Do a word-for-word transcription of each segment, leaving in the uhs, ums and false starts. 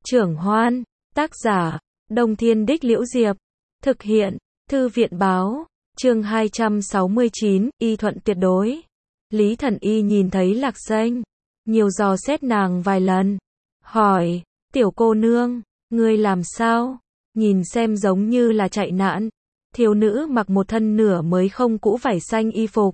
Trưởng Hoan, tác giả, Đông Thiên Đích Liễu Diệp, thực hiện, Thư viện Báo, chương hai trăm sáu mươi chín, y thuận tuyệt đối. Lý Thần Y nhìn thấy Lạc Danh, nhiều dò xét nàng vài lần, hỏi, tiểu cô nương, ngươi làm sao? Nhìn xem giống như là chạy nạn. Thiếu nữ mặc một thân nửa mới không cũ vải xanh y phục,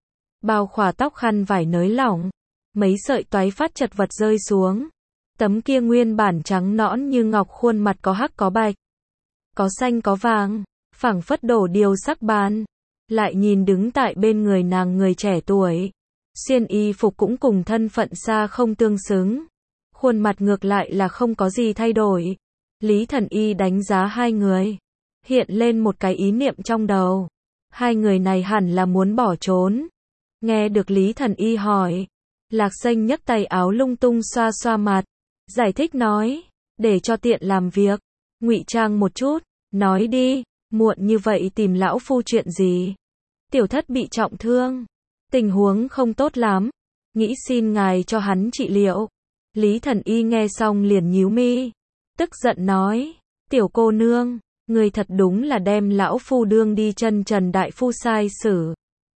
bao khỏa tóc khăn vải nới lỏng, mấy sợi toái phát chật vật rơi xuống. Tấm kia nguyên bản trắng nõn như ngọc khuôn mặt có hắc có bạch, có xanh có vàng, phảng phất đổ điều sắc ban. Lại nhìn đứng tại bên người nàng người trẻ tuổi, xiên y phục cũng cùng thân phận xa không tương xứng. Khuôn mặt ngược lại là không có gì thay đổi. Lý Thần Y đánh giá hai người, hiện lên một cái ý niệm trong đầu. Hai người này hẳn là muốn bỏ trốn. Nghe được Lý Thần Y hỏi, Lạc Danh nhấc tay áo lung tung xoa xoa mặt, giải thích nói, để cho tiện làm việc, ngụy trang một chút, nói đi, muộn như vậy tìm lão phu chuyện gì? Tiểu thất bị trọng thương, tình huống không tốt lắm, nghĩ xin ngài cho hắn trị liệu. Lý Thần Y nghe xong liền nhíu mi, tức giận nói, tiểu cô nương, người thật đúng là đem lão phu đương đi chân trần đại phu sai xử.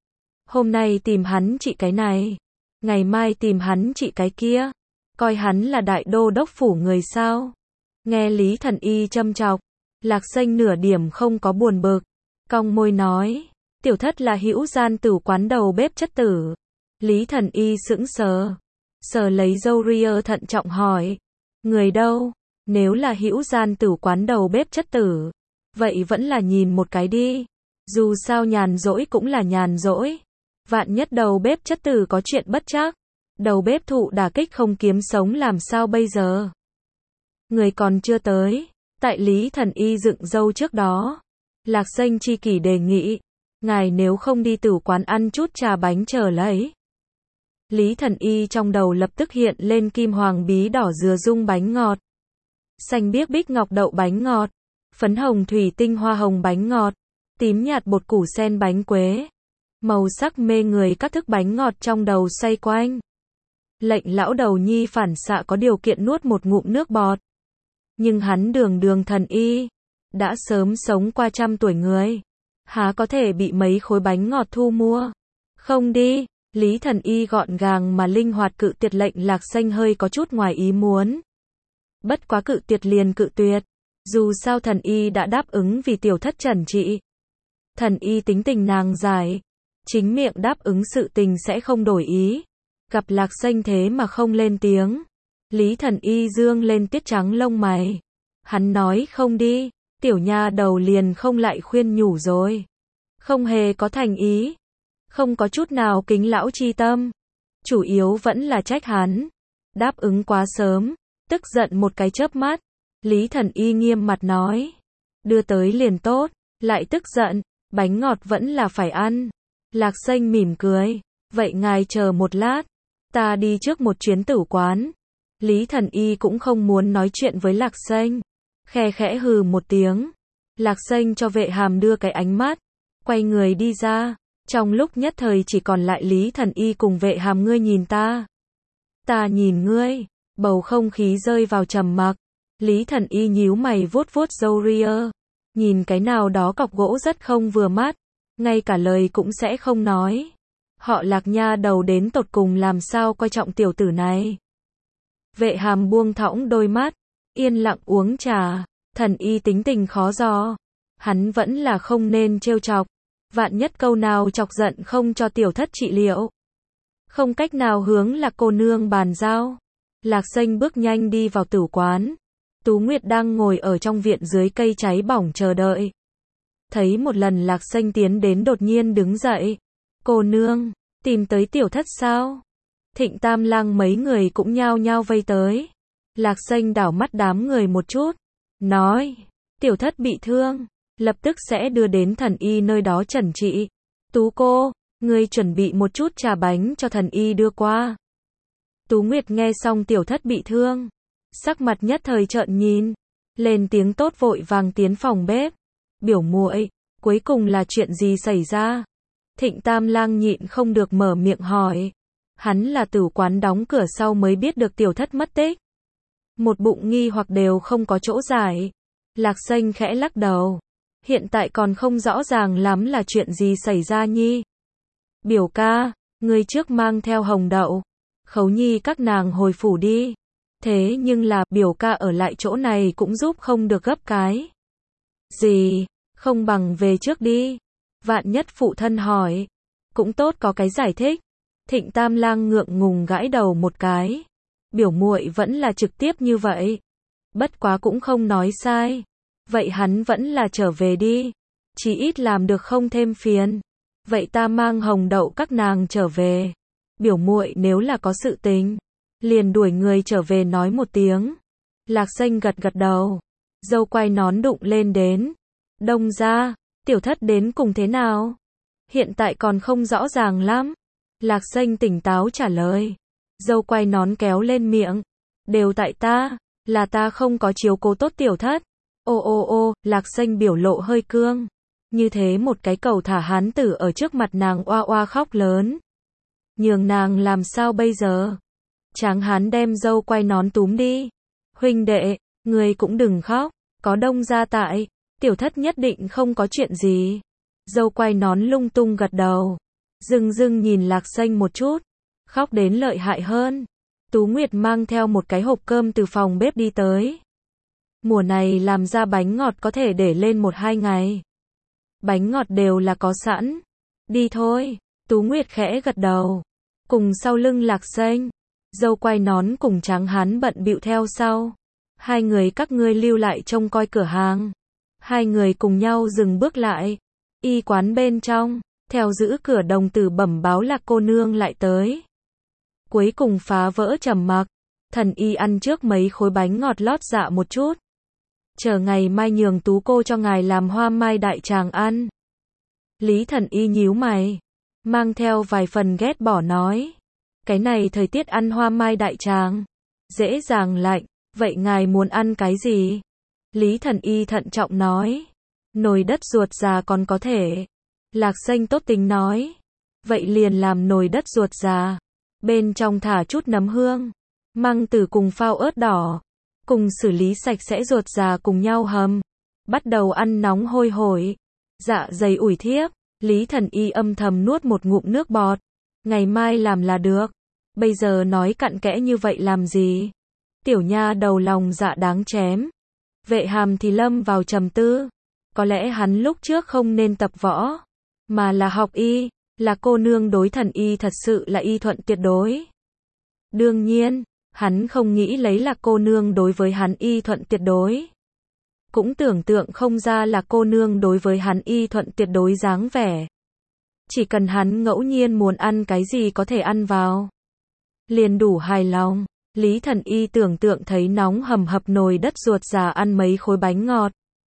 Hôm nay tìm hắn trị cái này, ngày mai tìm hắn trị cái kia, coi hắn là đại đô đốc phủ người sao? Nghe Lý Thần Y châm chọc, Lạc Danh nửa điểm không có buồn bực, cong môi nói, tiểu thất là hữu gian tử quán đầu bếp chất tử. Lý Thần Y sững sờ, sờ lấy râu ria thận trọng hỏi, người đâu? Nếu là hữu gian tử quán đầu bếp chất tử, vậy vẫn là nhìn một cái đi, dù sao nhàn rỗi cũng là nhàn rỗi, vạn nhất đầu bếp chất tử có chuyện bất trắc, đầu bếp thụ đả kích không kiếm sống làm sao bây giờ? Người còn chưa tới. Tại Lý Thần Y dựng râu trước đó, Lạc Danh chi kỷ đề nghị, ngài nếu không đi tử quán ăn chút trà bánh chờ lấy. Lý Thần Y trong đầu lập tức hiện lên kim hoàng bí đỏ dừa dung bánh ngọt, xanh biếc bích ngọc đậu bánh ngọt, phấn hồng thủy tinh hoa hồng bánh ngọt, tím nhạt bột củ sen bánh quế. Màu sắc mê người các thức bánh ngọt trong đầu xoay quanh. Lệnh lão đầu nhi phản xạ có điều kiện nuốt một ngụm nước bọt. Nhưng hắn đường đường thần y, đã sớm sống qua trăm tuổi người, há có thể bị mấy khối bánh ngọt thu mua. Không đi. Lý Thần Y gọn gàng mà linh hoạt cự tuyệt lệnh Lạc Danh hơi có chút ngoài ý muốn. Bất quá cự tuyệt liền cự tuyệt, dù sao thần y đã đáp ứng vì tiểu thất trần trị. Thần y tính tình nàng giải, chính miệng đáp ứng sự tình sẽ không đổi ý. Gặp Lạc Danh thế mà không lên tiếng, Lý Thần Y dương lên tiết trắng lông mày. Hắn nói không đi, tiểu nha đầu liền không lại khuyên nhủ rồi. Không hề có thành ý, không có chút nào kính lão chi tâm. Chủ yếu vẫn là trách hắn, đáp ứng quá sớm, tức giận một cái chớp mắt. Lý Thần Y nghiêm mặt nói, đưa tới liền tốt, lại tức giận, bánh ngọt vẫn là phải ăn. Lạc Danh mỉm cười, vậy ngài chờ một lát, ta đi trước một chuyến tử quán. Lý Thần Y cũng không muốn nói chuyện với Lạc Danh, khe khẽ hừ một tiếng. Lạc Danh cho vệ hàm đưa cái ánh mắt, quay người đi ra. Trong lúc nhất thời chỉ còn lại Lý Thần Y cùng vệ hàm ngươi nhìn ta, ta nhìn ngươi, bầu không khí rơi vào trầm mặc. Lý Thần Y nhíu mày vuốt vuốt râu ria, nhìn cái nào đó cọc gỗ rất không vừa mắt, ngay cả lời cũng sẽ không nói. Họ Lạc nha đầu đến tột cùng làm sao coi trọng tiểu tử này. Vệ hàm buông thõng đôi mắt, yên lặng uống trà. Thần Y tính tình khó dò, hắn vẫn là không nên trêu chọc, vạn nhất câu nào chọc giận không cho tiểu thất trị liệu, không cách nào hướng Lạc cô nương bàn giao. Lạc Danh bước nhanh đi vào tử quán. Tú Nguyệt đang ngồi ở trong viện dưới cây cháy bỏng chờ đợi. Thấy một lần Lạc Danh tiến đến đột nhiên đứng dậy. Cô nương, tìm tới tiểu thất sao? Thịnh Tam Lang mấy người cũng nhao nhao vây tới. Lạc Danh đảo mắt đám người một chút, nói, tiểu thất bị thương, lập tức sẽ đưa đến thần y nơi đó trần trị. Tú cô, ngươi chuẩn bị một chút trà bánh cho thần y đưa qua. Tú Nguyệt nghe xong tiểu thất bị thương, sắc mặt nhất thời trợn nhìn, lên tiếng tốt vội vàng tiến phòng bếp. Biểu muội, cuối cùng là chuyện gì xảy ra? Thịnh Tam Lang nhịn không được mở miệng hỏi. Hắn là tử quán đóng cửa sau mới biết được tiểu thất mất tích. một bụng nghi hoặc đều không có chỗ giải. Lạc Xanh khẽ lắc đầu. Hiện tại còn không rõ ràng lắm là chuyện gì xảy ra nhi. Biểu ca, người trước mang theo Hồng Đậu, Khấu Nhi các nàng hồi phủ đi. Thế nhưng là, biểu ca ở lại chỗ này cũng giúp không được gấp cái gì, không bằng về trước đi. Vạn Nhất phụ thân hỏi, cũng tốt có cái giải thích. Thịnh Tam Lang ngượng ngùng gãi đầu một cái. Biểu muội vẫn là trực tiếp như vậy. Bất quá cũng không nói sai. Vậy hắn vẫn là trở về đi. Chỉ ít làm được không thêm phiền. Vậy ta mang Hồng Đậu các nàng trở về. Biểu muội nếu là có sự tình, liền đuổi người trở về nói một tiếng. Lạc Xanh gật gật đầu. Dâu quay nón đụng lên đến. Đông ra, tiểu thất đến cùng thế nào? Hiện tại còn không rõ ràng lắm. Lạc Xanh tỉnh táo trả lời. Dâu quay nón kéo lên miệng. Đều tại ta, là ta không có chiếu cố tốt tiểu thất. Ô ô ô, Lạc Xanh biểu lộ hơi cương. Như thế một cái cầu thả hán tử ở trước mặt nàng oa oa khóc lớn. Nhường nàng làm sao bây giờ? Tráng hán đem dâu quay nón túm đi. Huynh đệ, người cũng đừng khóc, có Đông gia tại, tiểu thất nhất định không có chuyện gì. Dâu quay nón lung tung gật đầu. Dưng dưng nhìn Lạc Xanh một chút, khóc đến lợi hại hơn. Tú Nguyệt mang theo một cái hộp cơm từ phòng bếp đi tới. Mùa này làm ra bánh ngọt có thể để lên một hai ngày. Bánh ngọt đều là có sẵn. Đi thôi. Tú Nguyệt khẽ gật đầu. Cùng sau lưng Lạc Xanh, dâu quay nón cùng Tráng hán bận bịu theo sau. Hai người các ngươi lưu lại trông coi cửa hàng. Hai người cùng nhau dừng bước lại. Y quán bên trong, theo giữ cửa đồng tử bẩm báo Lạc cô nương lại tới. Cuối cùng phá vỡ trầm mặc. Thần y ăn trước mấy khối bánh ngọt lót dạ một chút. Chờ ngày mai nhường Tú cô cho ngài làm hoa mai đại tràng ăn. Lý thần y nhíu mày, mang theo vài phần ghét bỏ nói. Cái này thời tiết ăn hoa mai đại tràng, dễ dàng lạnh, vậy ngài muốn ăn cái gì? Lý thần y thận trọng nói. Nồi đất ruột già còn có thể. Lạc Xanh tốt tính nói. Vậy liền làm nồi đất ruột già. Bên trong thả chút nấm hương, măng tử cùng phao ớt đỏ. Cùng xử lý sạch sẽ ruột già cùng nhau hầm. Bắt đầu ăn nóng hôi hổi. Dạ dày ủi thiếp. Lý thần y âm thầm nuốt một ngụm nước bọt. Ngày mai làm là được. Bây giờ nói cặn kẽ như vậy làm gì? Tiểu nha đầu lòng dạ đáng chém. Vệ Hàm thì lâm vào trầm tư. Có lẽ hắn lúc trước không nên tập võ, mà là học y. Là cô nương đối thần y thật sự là y thuận tuyệt đối. Đương nhiên, hắn không nghĩ lấy là cô nương đối với hắn y thuận tuyệt đối. Cũng tưởng tượng không ra là cô nương đối với hắn y thuận tuyệt đối dáng vẻ. Chỉ cần hắn ngẫu nhiên muốn ăn cái gì có thể ăn vào, liền đủ hài lòng. Lý thần y tưởng tượng thấy nóng hầm hập nồi đất ruột già ăn mấy khối bánh ngọt.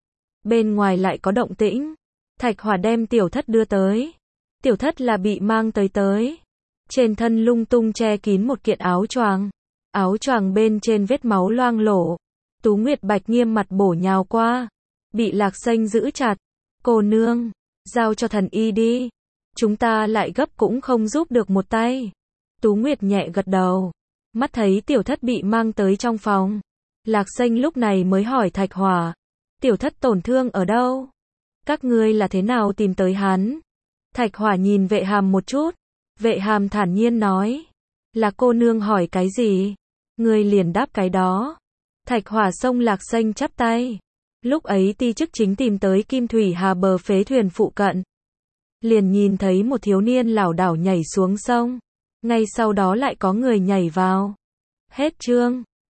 Bên ngoài lại có động tĩnh. Thạch Hỏa đem tiểu thất đưa tới. Tiểu thất là bị mang tới tới. Trên thân lung tung che kín một kiện áo choàng. Áo choàng bên trên vết máu loang lổ. Tú Nguyệt Bạch nghiêm mặt bổ nhào qua. Bị Lạc Xanh giữ chặt. Cô nương, giao cho thần y đi. Chúng ta lại gấp cũng không giúp được một tay. Tú Nguyệt nhẹ gật đầu. Mắt thấy tiểu thất bị mang tới trong phòng. Lạc Xanh lúc này mới hỏi Thạch Hỏa. Tiểu thất tổn thương ở đâu? Các ngươi là thế nào tìm tới hắn? Thạch Hỏa nhìn Vệ Hàm một chút. Vệ Hàm thản nhiên nói. Là cô nương hỏi cái gì? Ngươi liền đáp cái đó. Thạch Hỏa xông Lạc Xanh chắp tay. Lúc ấy ti chức chính tìm tới Kim Thủy Hà bờ phế thuyền phụ cận. Liền nhìn thấy một thiếu niên lảo đảo nhảy xuống sông. Ngay sau đó lại có người nhảy vào. Hết chương.